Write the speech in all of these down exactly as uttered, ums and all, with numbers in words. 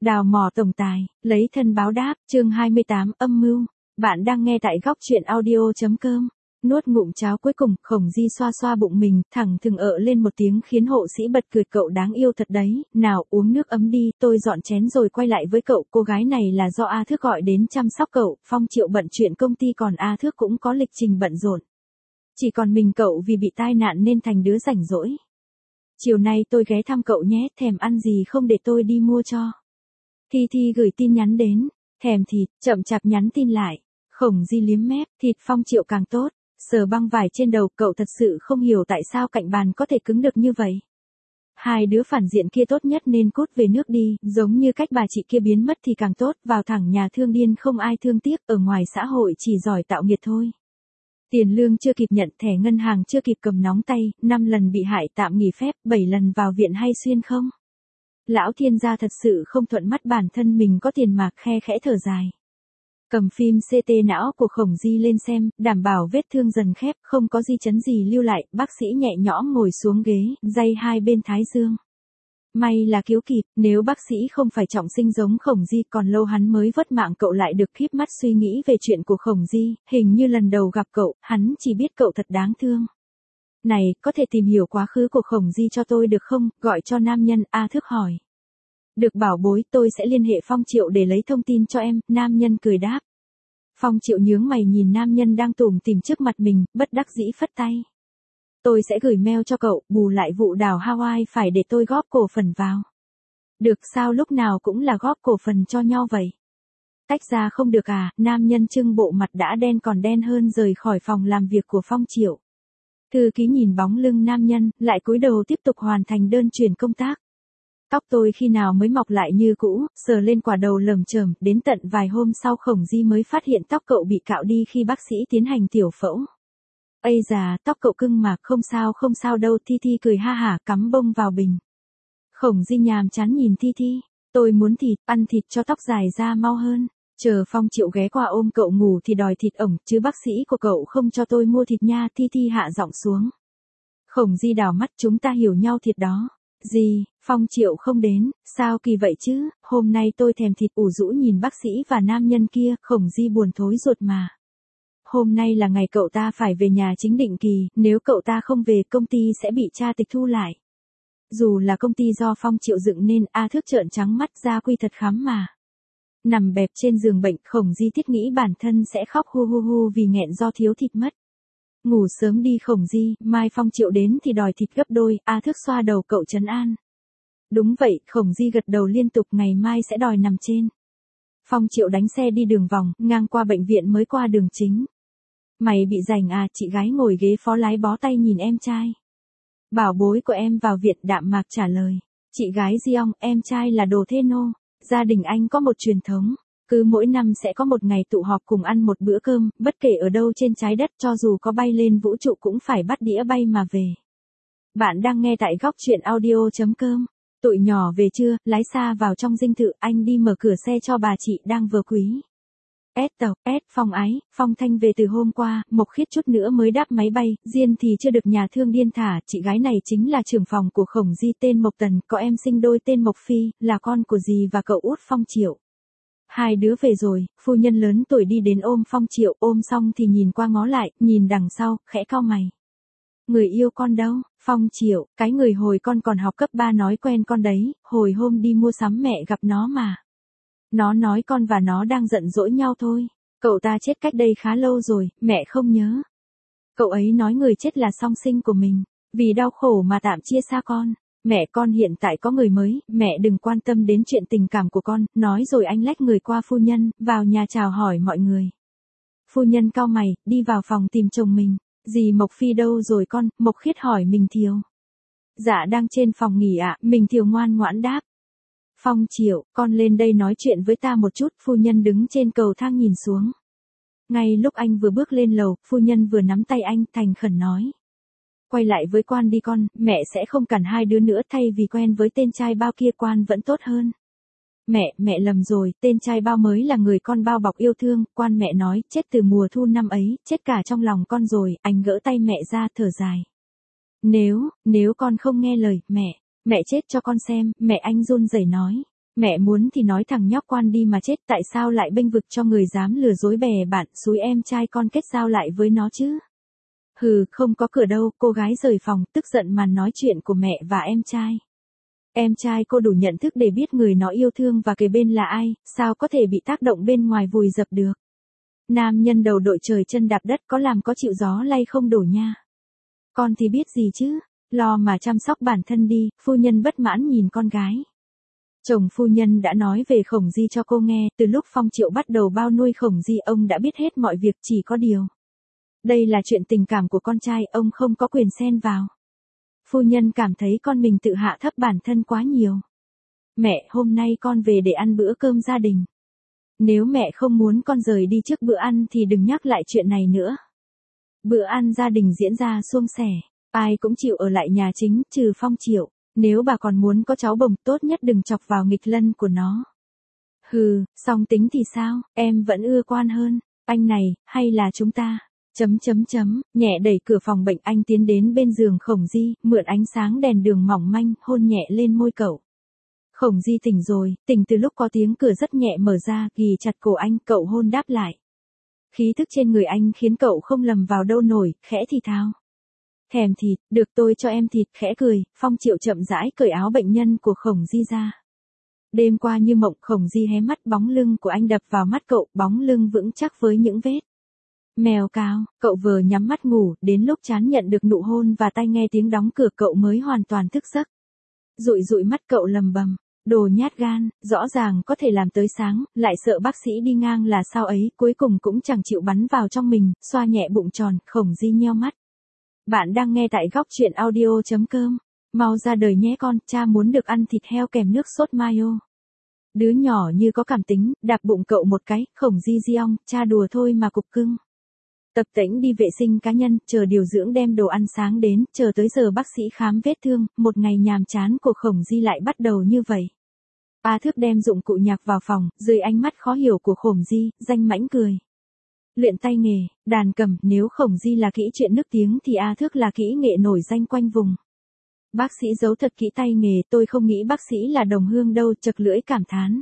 Đào mỏ tổng tài, lấy thân báo đáp, chương hai mươi tám, âm mưu. Bạn đang nghe tại góc truyện audio.com. Nuốt ngụm cháo cuối cùng, Khổng Di xoa xoa bụng mình, thẳng thừng ợ lên một tiếng khiến hộ sĩ bật cười, cậu đáng yêu thật đấy, nào uống nước ấm đi, tôi dọn chén rồi quay lại với cậu, cô gái này là do A Thước gọi đến chăm sóc cậu, Phong Triệu bận chuyện công ty còn A Thước cũng có lịch trình bận rộn. Chỉ còn mình cậu vì bị tai nạn nên thành đứa rảnh rỗi. Chiều nay tôi ghé thăm cậu nhé, thèm ăn gì không để tôi đi mua cho. Thi Thi gửi tin nhắn đến, thèm thịt, chậm chạp nhắn tin lại. Khổng Di liếm mép, thịt Phong Triệu càng tốt, sờ băng vải trên đầu, cậu thật sự không hiểu tại sao cạnh bàn có thể cứng được như vậy. Hai đứa phản diện kia tốt nhất nên cút về nước đi, giống như cách bà chị kia biến mất thì càng tốt, vào thẳng nhà thương điên không ai thương tiếc, ở ngoài xã hội chỉ giỏi tạo nghiệt thôi. Tiền lương chưa kịp nhận, thẻ ngân hàng chưa kịp cầm nóng tay, năm lần bị hại tạm nghỉ phép, bảy lần vào viện hay xuyên không? Lão thiên gia thật sự không thuận mắt bản thân mình có tiền mà, khe khẽ thở dài. Cầm phim xê tê não của Khổng Di lên xem, đảm bảo vết thương dần khép, không có di chấn gì lưu lại, bác sĩ nhẹ nhõm ngồi xuống ghế, day hai bên thái dương. May là cứu kịp, nếu bác sĩ không phải trọng sinh giống Khổng Di còn lâu hắn mới vớt mạng cậu lại được. Khíp mắt suy nghĩ về chuyện của Khổng Di, hình như lần đầu gặp cậu, hắn chỉ biết cậu thật đáng thương. Này, có thể tìm hiểu quá khứ của Khổng Di cho tôi được không, gọi cho nam nhân, A Thước hỏi. Được bảo bối, tôi sẽ liên hệ Phong Triệu để lấy thông tin cho em, nam nhân cười đáp. Phong Triệu nhướng mày nhìn nam nhân đang tủm tỉm trước mặt mình, bất đắc dĩ phất tay. Tôi sẽ gửi mail cho cậu, bù lại vụ đảo Hawaii phải để tôi góp cổ phần vào. Được sao lúc nào cũng là góp cổ phần cho nhau vậy? Tách ra không được à, nam nhân trưng bộ mặt đã đen còn đen hơn rời khỏi phòng làm việc của Phong Triệu. Thư ký nhìn bóng lưng nam nhân, lại cúi đầu tiếp tục hoàn thành đơn chuyển công tác. Tóc tôi khi nào mới mọc lại như cũ, sờ lên quả đầu lởm chởm, đến tận vài hôm sau Khổng Di mới phát hiện tóc cậu bị cạo đi khi bác sĩ tiến hành tiểu phẫu. Ây già, tóc cậu cưng mà, không sao không sao đâu, Thi Thi cười ha hả, cắm bông vào bình. Khổng Di nhàm chán nhìn Thi Thi, tôi muốn thịt, ăn thịt cho tóc dài ra mau hơn, chờ Phong Triệu ghé qua ôm cậu ngủ thì đòi thịt ổng, chứ bác sĩ của cậu không cho tôi mua thịt nha, Thi Thi hạ giọng xuống. Khổng Di đảo mắt, chúng ta hiểu nhau thiệt đó. Gì, Phong Triệu không đến, sao kỳ vậy chứ, hôm nay tôi thèm thịt. Ủ rũ nhìn bác sĩ và nam nhân kia, Khổng Di buồn thối ruột mà. Hôm nay là ngày cậu ta phải về nhà chính định kỳ, nếu cậu ta không về công ty sẽ bị tra tịch thu lại. Dù là công ty do Phong Triệu dựng nên, A Thước trợn trắng mắt ra quy thật khắm mà. Nằm bẹp trên giường bệnh, Khổng Di thiết nghĩ bản thân sẽ khóc hu hu hu vì nghẹn do thiếu thịt mất. Ngủ sớm đi Khổng Di, mai Phong Triệu đến thì đòi thịt gấp đôi, A Thước xoa đầu cậu trấn an. Đúng vậy, Khổng Di gật đầu liên tục, ngày mai sẽ đòi nằm trên. Phong Triệu đánh xe đi đường vòng, ngang qua bệnh viện mới qua đường chính. Mày bị rảnh à, chị gái ngồi ghế phó lái bó tay nhìn em trai. Bảo bối của em vào viện, đạm mạc trả lời. Chị gái Giong, em trai là đồ thế nô. Gia đình anh có một truyền thống. Cứ mỗi năm sẽ có một ngày tụ họp cùng ăn một bữa cơm, bất kể ở đâu trên trái đất, cho dù có bay lên vũ trụ cũng phải bắt đĩa bay mà về. Bạn đang nghe tại góc truyện audio.com. Tụi nhỏ về chưa, lái xa vào trong dinh thự, anh đi mở cửa xe cho bà chị đang vừa quý. S tàu, S, Phong Ái, Phong Thanh về từ hôm qua, Mộc Khiết chút nữa mới đáp máy bay, Diên thì chưa được nhà thương điên thả, chị gái này chính là trưởng phòng của Khổng Di tên Mộc Tần, có em sinh đôi tên Mộc Phi, là con của dì và cậu út Phong Triệu. Hai đứa về rồi, phu nhân lớn tuổi đi đến ôm Phong Triệu, ôm xong thì nhìn qua ngó lại, nhìn đằng sau, khẽ cau mày. Người yêu con đâu? Phong Triệu, cái người hồi con còn học cấp ba nói quen con đấy, hồi hôm đi mua sắm mẹ gặp nó mà. Nó nói con và nó đang giận dỗi nhau thôi. Cậu ta chết cách đây khá lâu rồi, mẹ không nhớ. Cậu ấy nói người chết là song sinh của mình, vì đau khổ mà tạm chia xa con. Mẹ con hiện tại có người mới, mẹ đừng quan tâm đến chuyện tình cảm của con, nói rồi anh lách người qua phu nhân, vào nhà chào hỏi mọi người. Phu nhân cau mày, đi vào phòng tìm chồng mình. Dì Mộc Phi đâu rồi con? Mộc Khiết hỏi Mình Thiều. Dạ đang trên phòng nghỉ ạ, Mình Thiều ngoan ngoãn đáp. Phong Triệu, con lên đây nói chuyện với ta một chút, phu nhân đứng trên cầu thang nhìn xuống. Ngay lúc anh vừa bước lên lầu, phu nhân vừa nắm tay anh, thành khẩn nói. Quay lại với Quan đi con, mẹ sẽ không cản hai đứa nữa, thay vì quen với tên trai bao kia Quan vẫn tốt hơn. Mẹ, mẹ lầm rồi, tên trai bao mới là người con bao bọc yêu thương, Quan mẹ nói, chết từ mùa thu năm ấy, chết cả trong lòng con rồi, anh gỡ tay mẹ ra, thở dài. Nếu, nếu con không nghe lời, mẹ, mẹ chết cho con xem, mẹ anh run rẩy nói. Mẹ muốn thì nói thằng nhóc quan đi mà chết, tại sao lại bênh vực cho người dám lừa dối bè bạn, xúi em trai con kết giao lại với nó chứ? Hừ, không có cửa đâu, cô gái rời phòng, tức giận mà nói chuyện của mẹ và em trai. Em trai cô đủ nhận thức để biết người nó yêu thương và kề bên là ai, sao có thể bị tác động bên ngoài vùi dập được. Nam nhân đầu đội trời chân đạp đất, có làm có chịu gió lay không đổ nha. Con thì biết gì chứ, lo mà chăm sóc bản thân đi, phu nhân bất mãn nhìn con gái. Chồng phu nhân đã nói về Khổng Di cho cô nghe, từ lúc Phong Triệu bắt đầu bao nuôi Khổng Di ông đã biết hết mọi việc, chỉ có điều. Đây là chuyện tình cảm của con trai, ông không có quyền xen vào. Phu nhân cảm thấy con mình tự hạ thấp bản thân quá nhiều. Mẹ, hôm nay con về để ăn bữa cơm gia đình. Nếu mẹ không muốn con rời đi trước bữa ăn thì đừng nhắc lại chuyện này nữa. Bữa ăn gia đình diễn ra suôn sẻ, ai cũng chịu ở lại nhà chính, trừ Phong Triệu. Nếu bà còn muốn có cháu bồng, tốt nhất đừng chọc vào nghịch lân của nó. Hừ, song tính thì sao, em vẫn ưa Quan hơn, anh này, hay là chúng ta, chấm chấm chấm, nhẹ đẩy cửa phòng bệnh, anh tiến đến bên giường Khổng Di, mượn ánh sáng đèn đường mỏng manh, hôn nhẹ lên môi cậu. Khổng Di tỉnh rồi, tỉnh từ lúc có tiếng cửa rất nhẹ mở ra, ghì chặt cổ anh, cậu hôn đáp lại. Khí thức trên người anh khiến cậu không lầm vào đâu nổi, khẽ thì thào. Thèm thịt, được tôi cho em thịt, khẽ cười, Phong Triệu chậm rãi cởi áo bệnh nhân của Khổng Di ra. Đêm qua như mộng, Khổng Di hé mắt, bóng lưng của anh đập vào mắt cậu, bóng lưng vững chắc với những vết. Mèo cao, cậu vừa nhắm mắt ngủ, đến lúc chán nhận được nụ hôn và tai nghe tiếng đóng cửa cậu mới hoàn toàn thức giấc. Dụi dụi mắt cậu lầm bầm, đồ nhát gan, rõ ràng có thể làm tới sáng, lại sợ bác sĩ đi ngang là sao ấy, cuối cùng cũng chẳng chịu bắn vào trong mình, xoa nhẹ bụng tròn, Khổng Di nheo mắt. Bạn đang nghe tại góc truyện audio chấm com. Mau ra đời nhé con, cha muốn được ăn thịt heo kèm nước sốt mayo. Đứa nhỏ như có cảm tính, đạp bụng cậu một cái, Khổng Di di ong, cha đùa thôi mà cục cưng. Tập tễnh đi vệ sinh cá nhân, chờ điều dưỡng đem đồ ăn sáng đến, chờ tới giờ bác sĩ khám vết thương, một ngày nhàm chán của Khổng Di lại bắt đầu như vậy. A Thước đem dụng cụ nhạc vào phòng, dưới ánh mắt khó hiểu của Khổng Di, danh mãnh cười. Luyện tay nghề, đàn cầm, nếu Khổng Di là kỹ chuyện nức tiếng thì A Thước là kỹ nghệ nổi danh quanh vùng. Bác sĩ giấu thật kỹ tay nghề, tôi không nghĩ bác sĩ là đồng hương đâu, chật lưỡi cảm thán.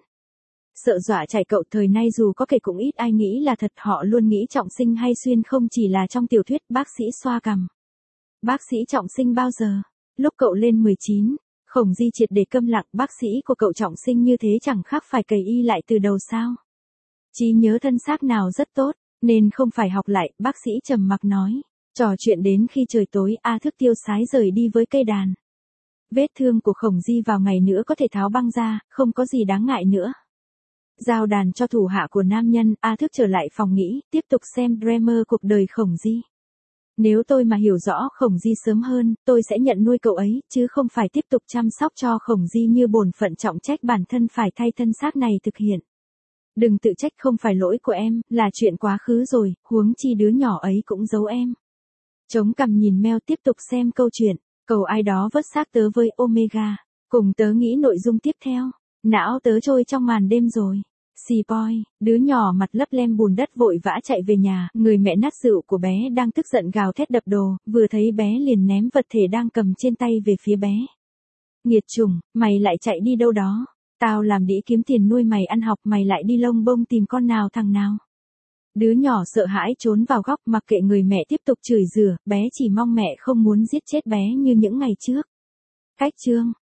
Sợ dọa chạy cậu, thời nay dù có kể cũng ít ai nghĩ là thật, họ luôn nghĩ trọng sinh hay xuyên không chỉ là trong tiểu thuyết, bác sĩ xoa cằm. Bác sĩ trọng sinh bao giờ? Lúc cậu lên mười chín, Khổng Di triệt để câm lặng, bác sĩ của cậu trọng sinh như thế chẳng khác phải cày y lại từ đầu sao? Trí nhớ thân xác nào rất tốt, nên không phải học lại, bác sĩ trầm mặc nói. Trò chuyện đến khi trời tối, A Thước tiêu sái rời đi với cây đàn. Vết thương của Khổng Di vào ngày nữa có thể tháo băng ra, không có gì đáng ngại nữa. Giao đàn cho thủ hạ của nam nhân, A Thước trở lại phòng nghĩ, tiếp tục xem drama cuộc đời Khổng Di. Nếu tôi mà hiểu rõ Khổng Di sớm hơn, tôi sẽ nhận nuôi cậu ấy, chứ không phải tiếp tục chăm sóc cho Khổng Di như bổn phận trọng trách bản thân phải thay thân xác này thực hiện. Đừng tự trách, không phải lỗi của em, là chuyện quá khứ rồi, huống chi đứa nhỏ ấy cũng giấu em. Chống cằm nhìn mail tiếp tục xem câu chuyện, cầu ai đó vớt xác tớ với Omega, cùng tớ nghĩ nội dung tiếp theo. Não tớ trôi trong màn đêm rồi. Xì boy, đứa nhỏ mặt lấp lem bùn đất vội vã chạy về nhà, người mẹ nát rượu của bé đang tức giận gào thét đập đồ, vừa thấy bé liền ném vật thể đang cầm trên tay về phía bé. Nghiệt chủng, mày lại chạy đi đâu đó? Tao làm đĩ kiếm tiền nuôi mày ăn học, mày lại đi lông bông tìm con nào thằng nào? Đứa nhỏ sợ hãi trốn vào góc, mặc kệ người mẹ tiếp tục chửi rủa, bé chỉ mong mẹ không muốn giết chết bé như những ngày trước. Cách chương